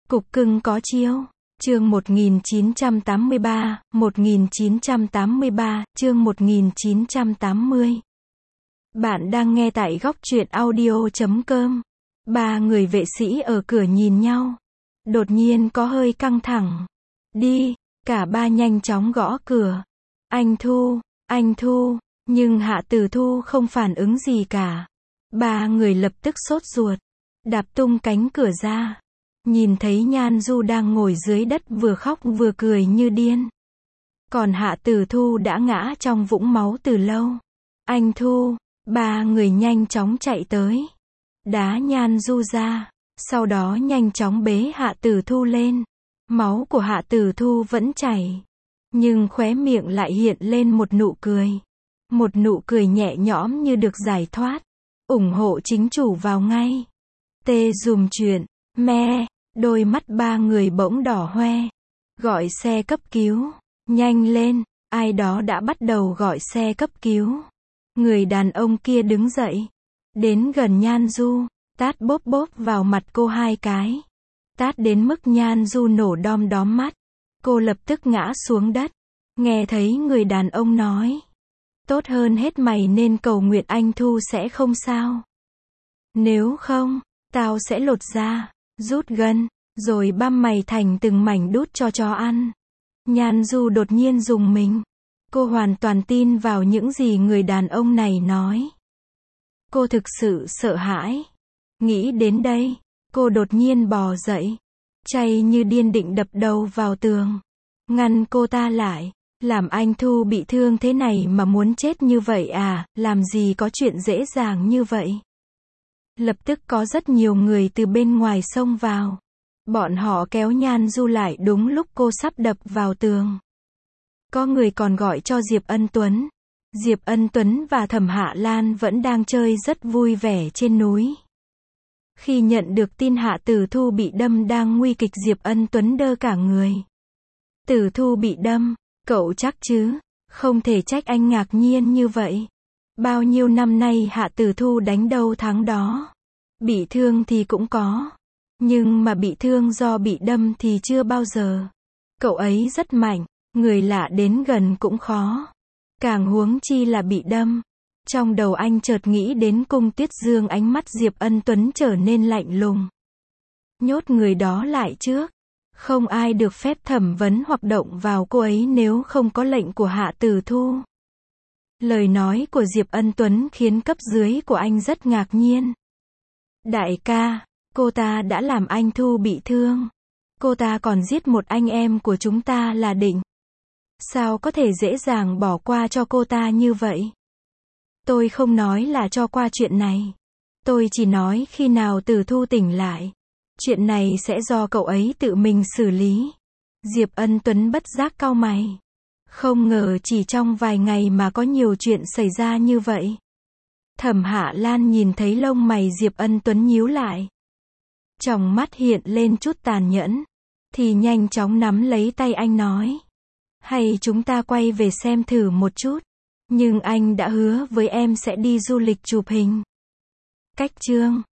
Cục cưng có chiêu. Chương 1983, chương 1980. Bạn đang nghe tại góc truyện audio.com. Ba người vệ sĩ ở cửa nhìn nhau. Đột nhiên có hơi căng thẳng. Đi, cả ba nhanh chóng gõ cửa. Anh Thu, nhưng Hạ Tử Thu không phản ứng gì cả. Ba người lập tức sốt ruột, đạp tung cánh cửa ra. Nhìn thấy Nhan Du đang ngồi dưới đất vừa khóc vừa cười như điên. Còn Hạ Tử Thu đã ngã trong vũng máu từ lâu. Anh Thu, ba người nhanh chóng chạy tới. Đá Nhan Du ra, sau đó nhanh chóng bế Hạ Tử Thu lên. Máu của Hạ Tử Thu vẫn chảy, nhưng khóe miệng lại hiện lên một nụ cười. Một nụ cười nhẹ nhõm như được giải thoát. Ủng hộ chính chủ vào ngay. Tê dùm chuyện. Me, đôi mắt ba người bỗng đỏ hoe. Gọi xe cấp cứu. Nhanh lên, ai đó đã bắt đầu gọi xe cấp cứu. Người đàn ông kia đứng dậy, đến gần Nhan Du, tát bóp bóp vào mặt cô 2 cái. Tát đến mức Nhan Du nổ đom đóm mắt. Cô lập tức ngã xuống đất. Nghe thấy người đàn ông nói, tốt hơn hết mày nên cầu nguyện anh Thu sẽ không sao. Nếu không, tao sẽ lột da, rút gân, rồi băm mày thành từng mảnh đút cho chó ăn. Nhan Du đột nhiên rùng mình. Cô hoàn toàn tin vào những gì người đàn ông này nói. Cô thực sự sợ hãi. Nghĩ đến đây, cô đột nhiên bò dậy. Chay như điên định đập đầu vào tường. Ngăn cô ta lại. Làm anh Thu bị thương thế này mà muốn chết như vậy à, làm gì có chuyện dễ dàng như vậy. Lập tức có rất nhiều người từ bên ngoài xông vào. Bọn họ kéo Nhan Du lại đúng lúc cô sắp đập vào tường. Có người còn gọi cho Diệp Ân Tuấn. Diệp Ân Tuấn và Thẩm Hạ Lan vẫn đang chơi rất vui vẻ trên núi. Khi nhận được tin Hạ Tử Thu bị đâm đang nguy kịch, Diệp Ân Tuấn đơ cả người. Tử Thu bị đâm, cậu chắc chứ? Không thể trách anh ngạc nhiên như vậy. Bao nhiêu năm nay Hạ Tử Thu đánh đâu thắng đó. Bị thương thì cũng có. Nhưng mà bị thương do bị đâm thì chưa bao giờ. Cậu ấy rất mạnh, người lạ đến gần cũng khó. Càng huống chi là bị đâm. Trong đầu anh chợt nghĩ đến Cung Tuyết Dương, ánh mắt Diệp Ân Tuấn trở nên lạnh lùng. Nhốt người đó lại trước. Không ai được phép thẩm vấn hoặc động vào cô ấy nếu không có lệnh của Hạ Tử Thu. Lời nói của Diệp Ân Tuấn khiến cấp dưới của anh rất ngạc nhiên. Đại ca, cô ta đã làm anh Thu bị thương. Cô ta còn giết một anh em của chúng ta là Định. Sao có thể dễ dàng bỏ qua cho cô ta như vậy? Tôi không nói là cho qua chuyện này. Tôi chỉ nói khi nào Tử Thu tỉnh lại, chuyện này sẽ do cậu ấy tự mình xử lý. Diệp Ân Tuấn bất giác cau mày. Không ngờ chỉ trong vài ngày mà có nhiều chuyện xảy ra như vậy. Thẩm Hạ Lan nhìn thấy lông mày Diệp Ân Tuấn nhíu lại. Trong mắt hiện lên chút tàn nhẫn. Thì nhanh chóng nắm lấy tay anh nói. Hay chúng ta quay về xem thử một chút. Nhưng anh đã hứa với em sẽ đi du lịch chụp hình. Cách chương